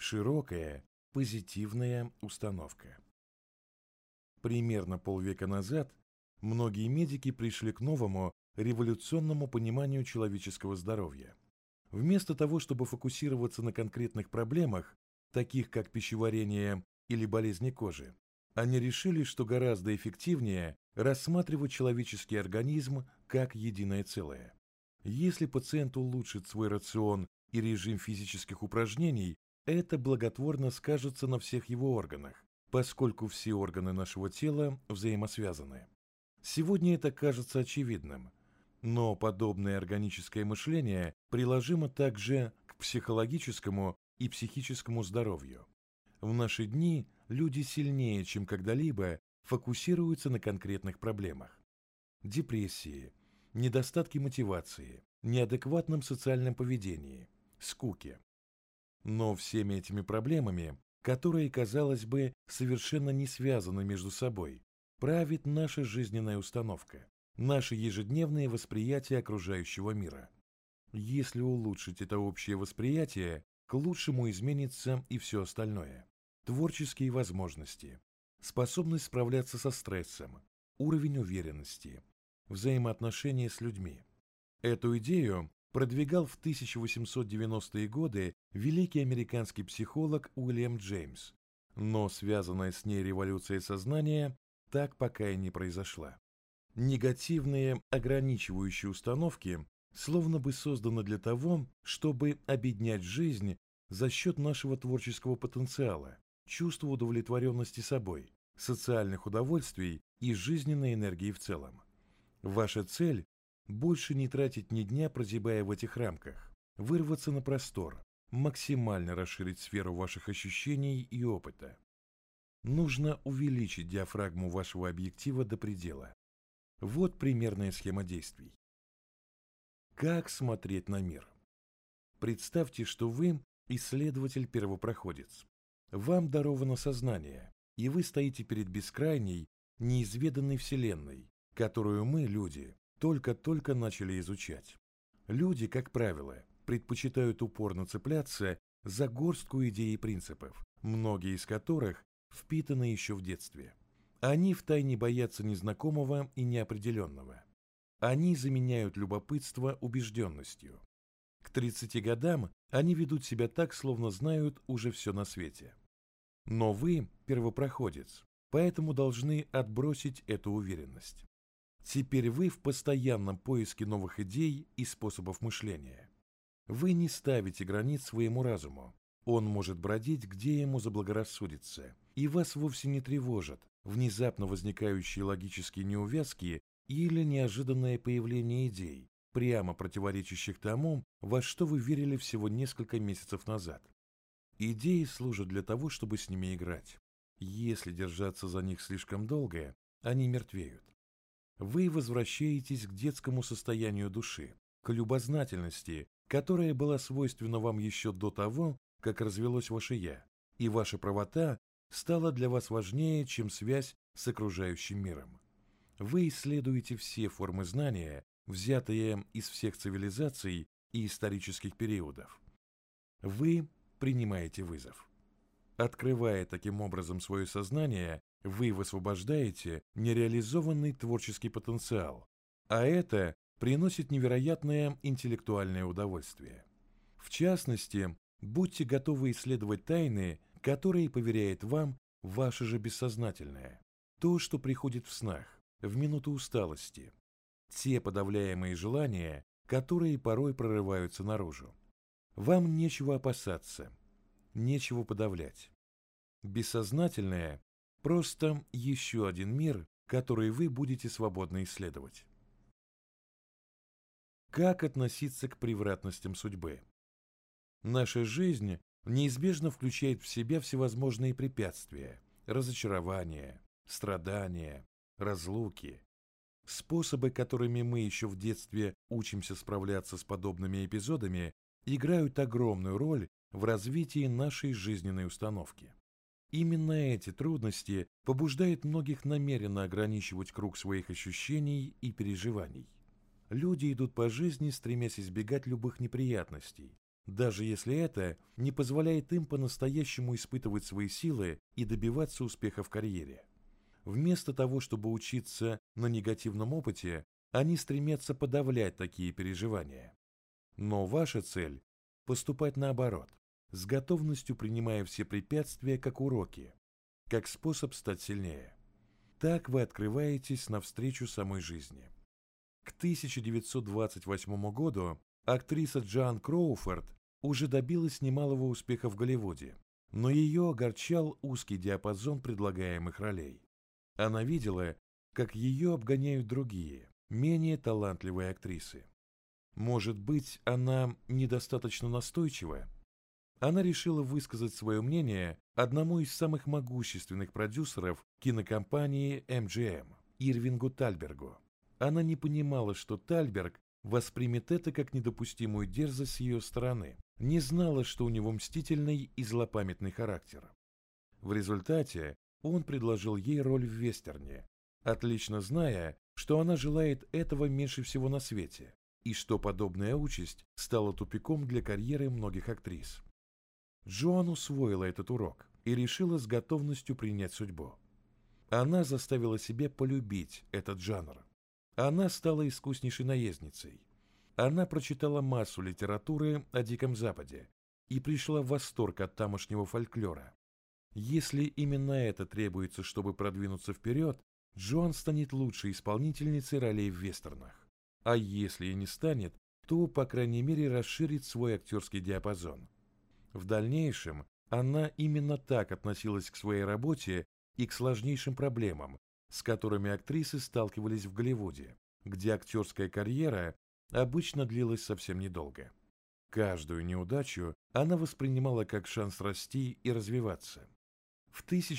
широкая, позитивная установка. Примерно полвека назад многие медики пришли к новому, революционному пониманию человеческого здоровья. Вместо того, чтобы фокусироваться на конкретных проблемах, таких как пищеварение или болезни кожи, они решили, что гораздо эффективнее рассматривать человеческий организм как единое целое. Если пациент улучшит свой рацион и режим физических упражнений, это благотворно скажется на всех его органах, поскольку все органы нашего тела взаимосвязаны. Сегодня это кажется очевидным, но подобное органическое мышление приложимо также к психологическому и психическому здоровью. В наши дни люди сильнее, чем когда-либо, фокусируются на конкретных проблемах. Депрессии, недостатке мотивации, неадекватном социальном поведении, скуке. Но всеми этими проблемами, которые, казалось бы, совершенно не связаны между собой, правит наша жизненная установка, наше ежедневное восприятие окружающего мира. Если улучшить это общее восприятие, к лучшему изменится и все остальное. Творческие возможности, способность справляться со стрессом, уровень уверенности, взаимоотношения с людьми. Эту идею продвигал в 1890-е годы великий американский психолог Уильям Джеймс, но связанная с ней революция сознания так пока и не произошла. Негативные, ограничивающие установки словно бы созданы для того, чтобы обеднять жизнь за счет нашего творческого потенциала, чувства удовлетворенности собой, социальных удовольствий и жизненной энергии в целом. Ваша цель – больше не тратить ни дня, прозябая в этих рамках, вырваться на простор, максимально расширить сферу ваших ощущений и опыта. Нужно увеличить диафрагму вашего объектива до предела. Вот примерная схема действий. Как смотреть на мир? Представьте, что вы исследователь-первопроходец. Вам даровано сознание, и вы стоите перед бескрайней, неизведанной вселенной, которую мы, люди, только-только начали изучать. Люди, как правило, предпочитают упорно цепляться за горстку идей и принципов, многие из которых впитаны еще в детстве. Они втайне боятся незнакомого и неопределенного. Они заменяют любопытство убежденностью. К 30 годам они ведут себя так, словно знают уже все на свете. Но вы первопроходец, поэтому должны отбросить эту уверенность. Теперь вы в постоянном поиске новых идей и способов мышления. Вы не ставите границ своему разуму. Он может бродить, где ему заблагорассудится, и вас вовсе не тревожат внезапно возникающие логические неувязки или неожиданное появление идей, прямо противоречащих тому, во что вы верили всего несколько месяцев назад. Идеи служат для того, чтобы с ними играть. Если держаться за них слишком долго, они мертвеют. Вы возвращаетесь к детскому состоянию души, к любознательности, которая была свойственна вам еще до того, как развелось ваше «я», и ваша правота стала для вас важнее, чем связь с окружающим миром. Вы исследуете все формы знания, взятые из всех цивилизаций и исторических периодов. Вы принимаете вызов. Открывая таким образом свое сознание, вы высвобождаете нереализованный творческий потенциал, а это приносит невероятное интеллектуальное удовольствие. В частности, будьте готовы исследовать тайны, которые поверяет вам ваше же бессознательное, то, что приходит в снах, в минуту усталости, те подавляемые желания, которые порой прорываются наружу. Вам нечего опасаться, нечего подавлять. Бессознательное – просто еще один мир, который вы будете свободно исследовать. Как относиться к превратностям судьбы? Наша жизнь неизбежно включает в себя всевозможные препятствия, разочарования, страдания, разлуки, способы, которыми мы еще в детстве учимся справляться с подобными эпизодами, играют огромную роль в развитии нашей жизненной установки. Именно эти трудности побуждают многих намеренно ограничивать круг своих ощущений и переживаний. Люди идут по жизни, стремясь избегать любых неприятностей, даже если это не позволяет им по-настоящему испытывать свои силы и добиваться успеха в карьере. Вместо того, чтобы учиться на негативном опыте, они стремятся подавлять такие переживания. Но ваша цель – поступать наоборот, с готовностью принимая все препятствия как уроки, как способ стать сильнее. Так вы открываетесь навстречу самой жизни. К 1928 году актриса Джоан Кроуфорд уже добилась немалого успеха в Голливуде, но ее огорчал узкий диапазон предлагаемых ролей. Она видела, как ее обгоняют другие, менее талантливые актрисы. Может быть, она недостаточно настойчива? Она решила высказать свое мнение одному из самых могущественных продюсеров кинокомпании MGM, Ирвингу Тальбергу. Она не понимала, что Тальберг воспримет это как недопустимую дерзость с ее стороны, не знала, что у него мстительный и злопамятный характер. В результате он предложил ей роль в вестерне, отлично зная, что она желает этого меньше всего на свете, и что подобная участь стала тупиком для карьеры многих актрис. Джоан усвоила этот урок и решила с готовностью принять судьбу. Она заставила себя полюбить этот жанр. Она стала искуснейшей наездницей. Она прочитала массу литературы о Диком Западе и пришла в восторг от тамошнего фольклора. Если именно это требуется, чтобы продвинуться вперед, Джоан станет лучшей исполнительницей ролей в вестернах. А если и не станет, то, по крайней мере, расширит свой актерский диапазон. В дальнейшем она именно так относилась к своей работе и к сложнейшим проблемам, с которыми актрисы сталкивались в Голливуде, где актерская карьера обычно длилась совсем недолго. Каждую неудачу она воспринимала как шанс расти и развиваться. В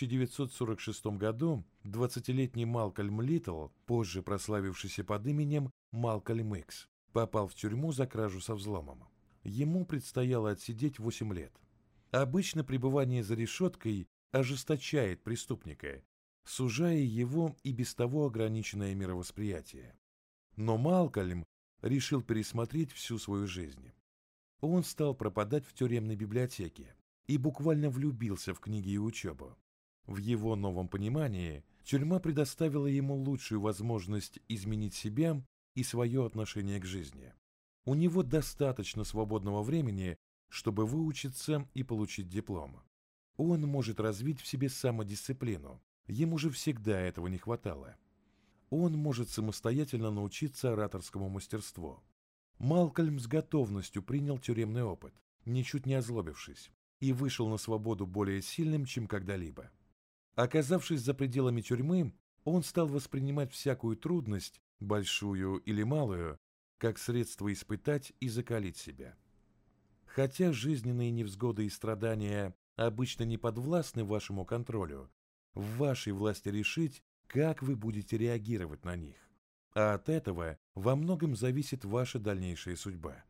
1946 году 20-летний Малкольм Литтл, позже прославившийся под именем Малкольм Икс, попал в тюрьму за кражу со взломом. Ему предстояло отсидеть 8 лет. Обычно пребывание за решеткой ожесточает преступника, сужая его и без того ограниченное мировосприятие. Но Малкольм решил пересмотреть всю свою жизнь. Он стал пропадать в тюремной библиотеке и буквально влюбился в книги и учебу. В его новом понимании тюрьма предоставила ему лучшую возможность изменить себя и свое отношение к жизни. У него достаточно свободного времени, чтобы выучиться и получить диплом. Он может развить в себе самодисциплину, ему же всегда этого не хватало. Он может самостоятельно научиться ораторскому мастерству. Малкольм с готовностью принял тюремный опыт, ничуть не озлобившись, и вышел на свободу более сильным, чем когда-либо. Оказавшись за пределами тюрьмы, он стал воспринимать всякую трудность, большую или малую, как средство испытать и закалить себя. Хотя жизненные невзгоды и страдания обычно не подвластны вашему контролю, в вашей власти решить, как вы будете реагировать на них. А от этого во многом зависит ваша дальнейшая судьба.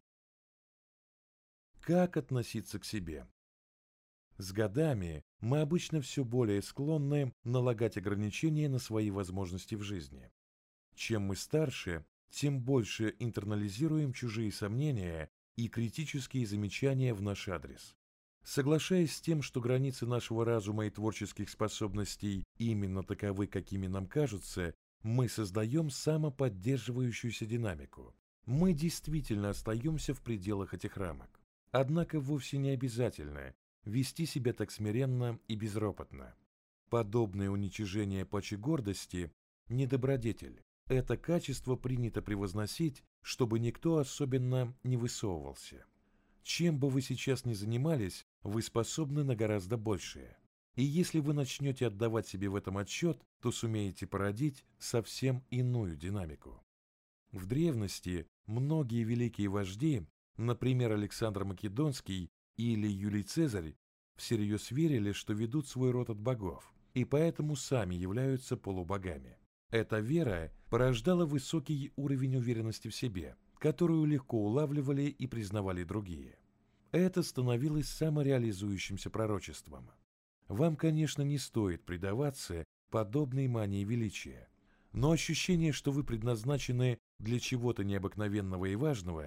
Как относиться к себе? С годами мы обычно все более склонны налагать ограничения на свои возможности в жизни. Чем мы старше, тем больше интернализируем чужие сомнения и критические замечания в наш адрес. Соглашаясь с тем, что границы нашего разума и творческих способностей именно таковы, какими нам кажутся, мы создаем самоподдерживающуюся динамику. Мы действительно остаемся в пределах этих рамок. Однако вовсе не обязательно вести себя так смиренно и безропотно. Подобное уничижение почвы гордости – не добродетель. Это качество принято превозносить, чтобы никто особенно не высовывался. Чем бы вы сейчас ни занимались, вы способны на гораздо большее. И если вы начнете отдавать себе в этом отчет, то сумеете породить совсем иную динамику. В древности многие великие вожди, например, Александр Македонский или Юлий Цезарь, всерьез верили, что ведут свой род от богов, и поэтому сами являются полубогами. Эта вера порождала высокий уровень уверенности в себе, которую легко улавливали и признавали другие. Это становилось самореализующимся пророчеством. Вам, конечно, не стоит предаваться подобной мании величия, но ощущение, что вы предназначены для чего-то необыкновенного и важного,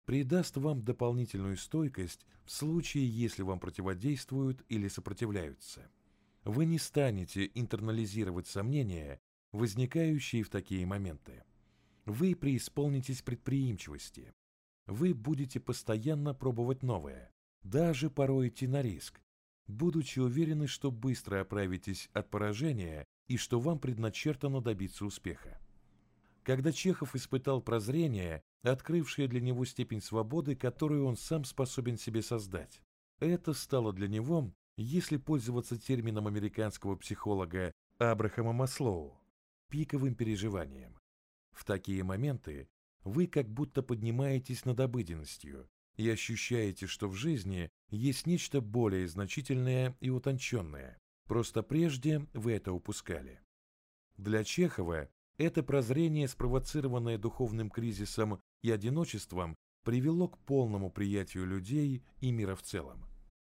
придаст вам дополнительную стойкость в случае, если вам противодействуют или сопротивляются. Вы не станете интернализировать сомнения, возникающие в такие моменты. Вы преисполнитесь предприимчивости. Вы будете постоянно пробовать новое, даже порой идти на риск, будучи уверены, что быстро оправитесь от поражения и что вам предначертано добиться успеха. Когда Чехов испытал прозрение, открывшее для него степень свободы, которую он сам способен себе создать, это стало для него, если пользоваться термином американского психолога Абрахама Маслоу, пиковым переживанием. В такие моменты вы как будто поднимаетесь над обыденностью и ощущаете, что в жизни есть нечто более значительное и утонченное, просто прежде вы это упускали. Для Чехова это прозрение, спровоцированное духовным кризисом и одиночеством, привело к полному приятию людей и мира в целом.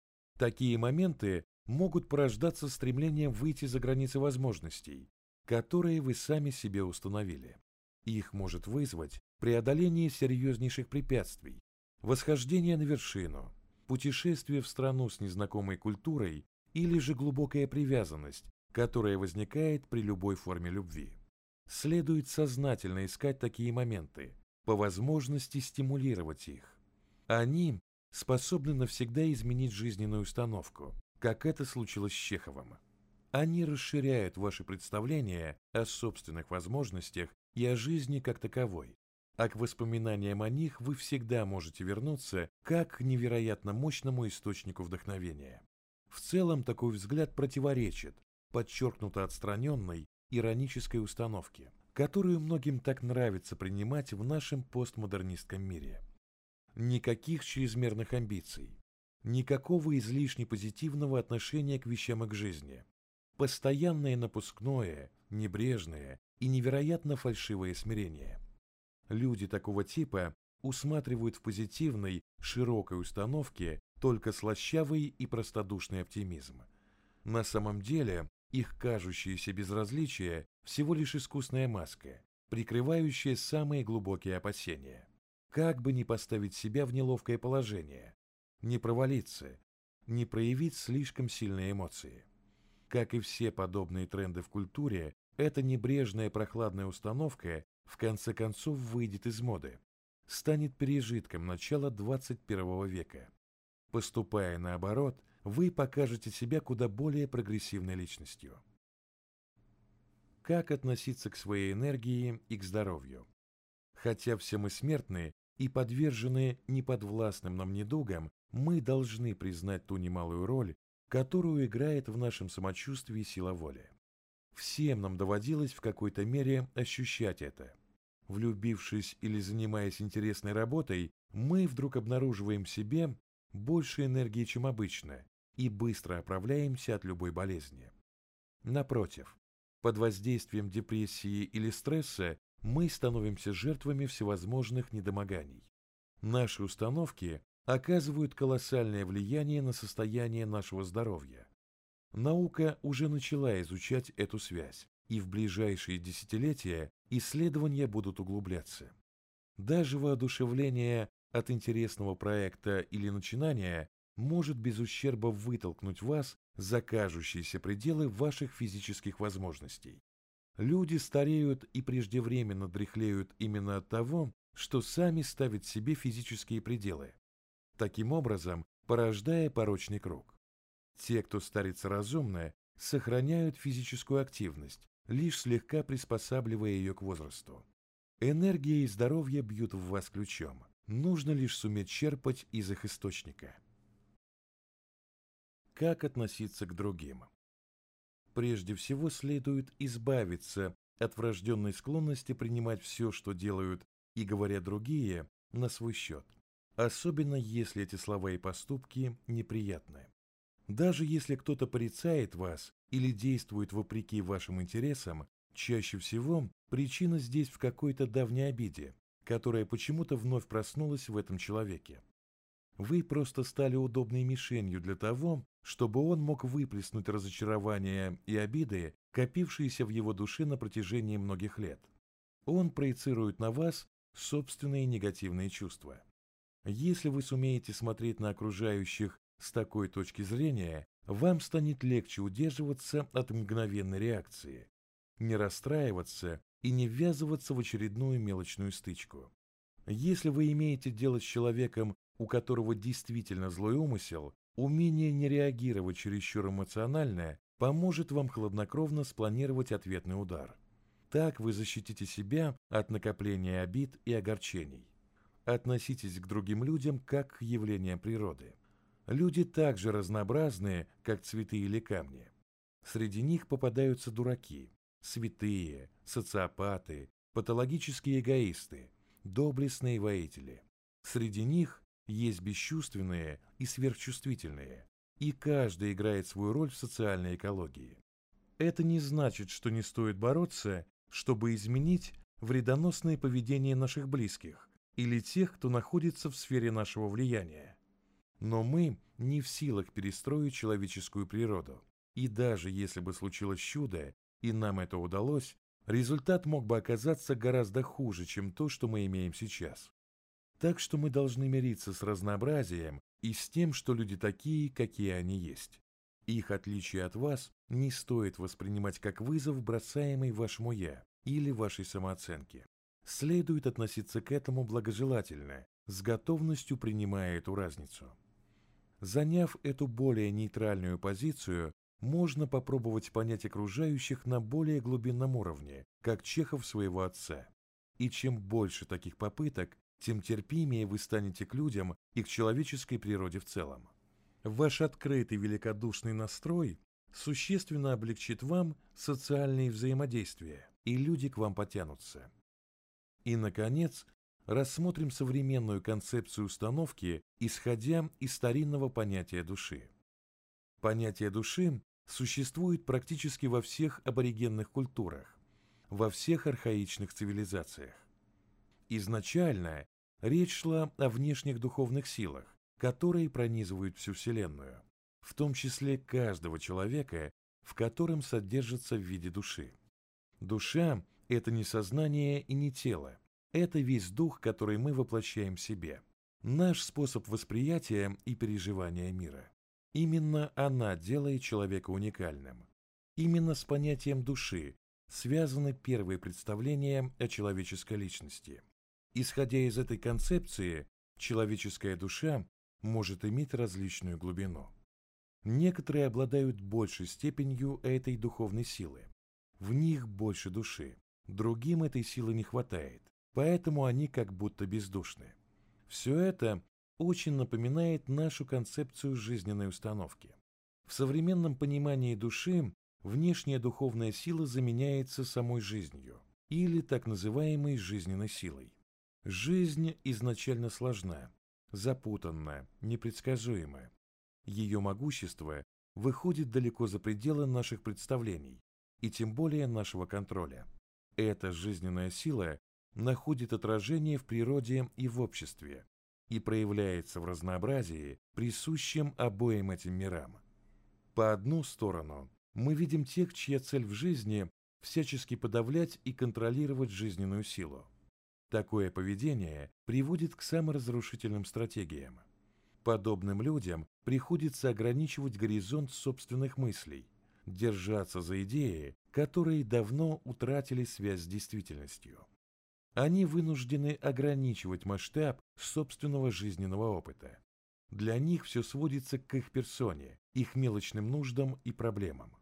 Такие моменты могут порождаться стремлением выйти за границы возможностей, которые вы сами себе установили. Их может вызвать преодоление серьезнейших препятствий, восхождение на вершину, путешествие в страну с незнакомой культурой или же глубокая привязанность, которая возникает при любой форме любви. Следует сознательно искать такие моменты, по возможности стимулировать их. Они способны навсегда изменить жизненную установку, как это случилось с Чеховым. Они расширяют ваши представления о собственных возможностях и о жизни как таковой, а к воспоминаниям о них вы всегда можете вернуться как к невероятно мощному источнику вдохновения. В целом такой взгляд противоречит подчеркнуто отстраненной иронической установке, которую многим так нравится принимать в нашем постмодернистском мире. Никаких чрезмерных амбиций, никакого излишне позитивного отношения к вещам и к жизни, постоянное напускное, небрежное и невероятно фальшивое смирение. Люди такого типа усматривают в позитивной, широкой установке только слащавый и простодушный оптимизм. На самом деле, их кажущееся безразличие всего лишь искусная маска, прикрывающая самые глубокие опасения. Как бы ни поставить себя в неловкое положение, не провалиться, не проявить слишком сильные эмоции. Как и все подобные тренды в культуре, эта небрежная прохладная установка в конце концов выйдет из моды, станет пережитком начала 21 века. Поступая наоборот, вы покажете себя куда более прогрессивной личностью. Как относиться к своей энергии и к здоровью? Хотя все мы смертны и подвержены неподвластным нам недугам, мы должны признать ту немалую роль, которую играет в нашем самочувствии сила воли. Всем нам доводилось в какой-то мере ощущать это. Влюбившись или занимаясь интересной работой, мы вдруг обнаруживаем в себе больше энергии, чем обычно, и быстро оправляемся от любой болезни. Напротив, под воздействием депрессии или стресса мы становимся жертвами всевозможных недомоганий. Наши установки оказывают колоссальное влияние на состояние нашего здоровья. Наука уже начала изучать эту связь, и в ближайшие десятилетия исследования будут углубляться. Даже воодушевление от интересного проекта или начинания может без ущерба вытолкнуть вас за кажущиеся пределы ваших физических возможностей. Люди стареют и преждевременно дряхлеют именно от того, что сами ставят себе физические пределы, таким образом порождая порочный круг. Те, кто старится разумно, сохраняют физическую активность, лишь слегка приспосабливая ее к возрасту. Энергия и здоровье бьют в вас ключом, нужно лишь суметь черпать из их источника. Как относиться к другим? Прежде всего следует избавиться от врожденной склонности принимать все, что делают и говорят другие, на свой счет, особенно если эти слова и поступки неприятны. Даже если кто-то порицает вас или действует вопреки вашим интересам, чаще всего причина здесь в какой-то давней обиде, которая почему-то вновь проснулась в этом человеке. Вы просто стали удобной мишенью для того, чтобы он мог выплеснуть разочарование и обиды, копившиеся в его душе на протяжении многих лет. Он проецирует на вас собственные негативные чувства. Если вы сумеете смотреть на окружающих с такой точки зрения, вам станет легче удерживаться от мгновенной реакции, не расстраиваться и не ввязываться в очередную мелочную стычку. Если вы имеете дело с человеком, у которого действительно злой умысел, умение не реагировать чересчур эмоционально поможет вам хладнокровно спланировать ответный удар. Так вы защитите себя от накопления обид и огорчений. Относитесь к другим людям как к явлениям природы. Люди так же разнообразны, как цветы или камни. Среди них попадаются дураки, святые, социопаты, патологические эгоисты, доблестные воители. Среди них есть бесчувственные и сверхчувствительные, и каждый играет свою роль в социальной экологии. Это не значит, что не стоит бороться, чтобы изменить вредоносное поведение наших близких или тех, кто находится в сфере нашего влияния. Но мы не в силах перестроить человеческую природу, и даже если бы случилось чудо, и нам это удалось, результат мог бы оказаться гораздо хуже, чем то, что мы имеем сейчас. Так что мы должны мириться с разнообразием и с тем, что люди такие, какие они есть. Их отличие от вас не стоит воспринимать как вызов, бросаемый вашему «я» или вашей самооценке. Следует относиться к этому благожелательно, с готовностью принимая эту разницу. Заняв эту более нейтральную позицию, можно попробовать понять окружающих на более глубинном уровне, как Чехов своего отца. И чем больше таких попыток, тем терпимее вы станете к людям и к человеческой природе в целом. Ваш открытый великодушный настрой существенно облегчит вам социальные взаимодействия, и люди к вам потянутся. И, наконец, рассмотрим современную концепцию установки, исходя из старинного понятия души. Понятие души существует практически во всех аборигенных культурах, во всех архаичных цивилизациях. Изначально речь шла о внешних духовных силах, которые пронизывают всю Вселенную, в том числе каждого человека, в котором содержится в виде души. Душа – это не сознание и не тело, это весь дух, который мы воплощаем в себе, наш способ восприятия и переживания мира. Именно она делает человека уникальным. Именно с понятием души связаны первые представления о человеческой личности. Исходя из этой концепции, человеческая душа может иметь различную глубину. Некоторые обладают большей степенью этой духовной силы. В них больше души, другим этой силы не хватает, поэтому они как будто бездушны. Все это очень напоминает нашу концепцию жизненной установки. В современном понимании души внешняя духовная сила заменяется самой жизнью или так называемой жизненной силой. Жизнь изначально сложна, запутанна, непредсказуема. Ее могущество выходит далеко за пределы наших представлений и тем более нашего контроля. Эта жизненная сила находит отражение в природе и в обществе и проявляется в разнообразии, присущем обоим этим мирам. По одну сторону мы видим тех, чья цель в жизни – всячески подавлять и контролировать жизненную силу. Такое поведение приводит к саморазрушительным стратегиям. Подобным людям приходится ограничивать горизонт собственных мыслей, держаться за идеи, которые давно утратили связь с действительностью. Они вынуждены ограничивать масштаб собственного жизненного опыта. Для них все сводится к их персоне, их мелочным нуждам и проблемам.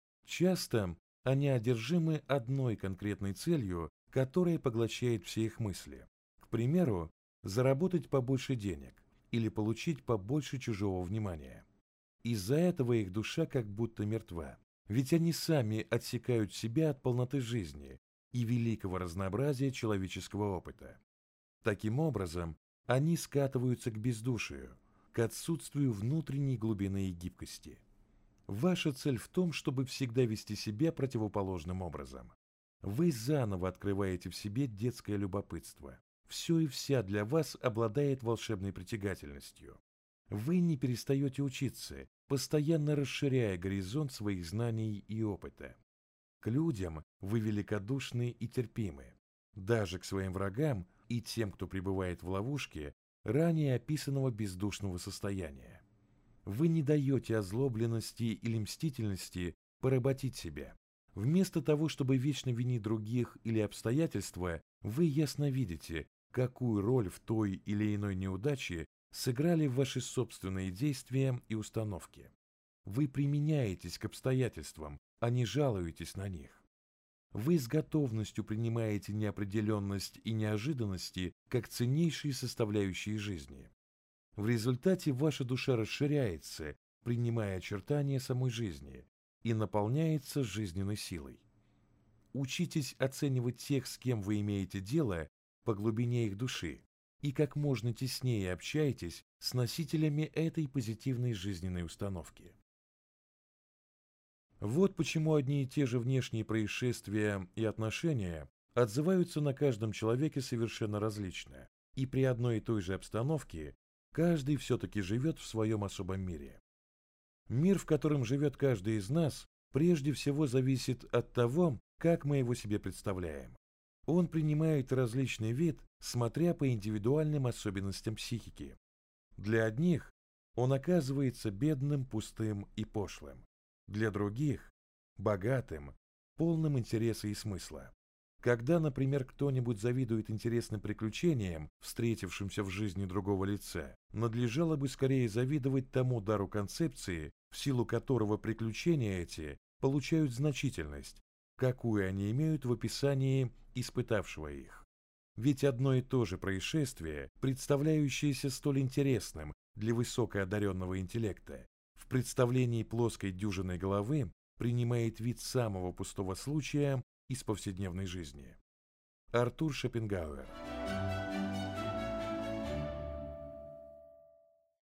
Часто они одержимы одной конкретной целью, которая поглощает все их мысли. К примеру, заработать побольше денег или получить побольше чужого внимания. Из-за этого их душа как будто мертва, ведь они сами отсекают себя от полноты жизни и великого разнообразия человеческого опыта. Таким образом, они скатываются к бездушию, к отсутствию внутренней глубины и гибкости. Ваша цель в том, чтобы всегда вести себя противоположным образом. Вы заново открываете в себе детское любопытство. Все и вся для вас обладает волшебной притягательностью. Вы не перестаете учиться, постоянно расширяя горизонт своих знаний и опыта. К людям вы великодушны и терпимы. Даже к своим врагам и тем, кто пребывает в ловушке, ранее описанного бездушного состояния. Вы не даете озлобленности или мстительности поработить себя. Вместо того, чтобы вечно винить других или обстоятельства, вы ясно видите, какую роль в той или иной неудаче сыграли ваши собственные действия и установки. Вы применяетесь к обстоятельствам, а не жалуетесь на них. Вы с готовностью принимаете неопределенность и неожиданности как ценнейшие составляющие жизни. В результате ваша душа расширяется, принимая очертания самой жизни, и наполняется жизненной силой. Учитесь оценивать тех, с кем вы имеете дело, по глубине их души, и как можно теснее общайтесь с носителями этой позитивной жизненной установки. Вот почему одни и те же внешние происшествия и отношения отзываются на каждом человеке совершенно различно, и при одной и той же обстановке каждый все-таки живет в своем особом мире. Мир, в котором живет каждый из нас, прежде всего зависит от того, как мы его себе представляем. Он принимает различный вид, смотря по индивидуальным особенностям психики. Для одних он оказывается бедным, пустым и пошлым. Для других – богатым, полным интереса и смысла. Когда, например, кто-нибудь завидует интересным приключениям, встретившимся в жизни другого лица, надлежало бы скорее завидовать тому дару концепции, в силу которого приключения эти получают значительность, какую они имеют в описании испытавшего их. Ведь одно и то же происшествие, представляющееся столь интересным для высокоодаренного интеллекта, в представлении плоской дюжиной головы принимает вид самого пустого случая из повседневной жизни. Артур Шопенгауэр.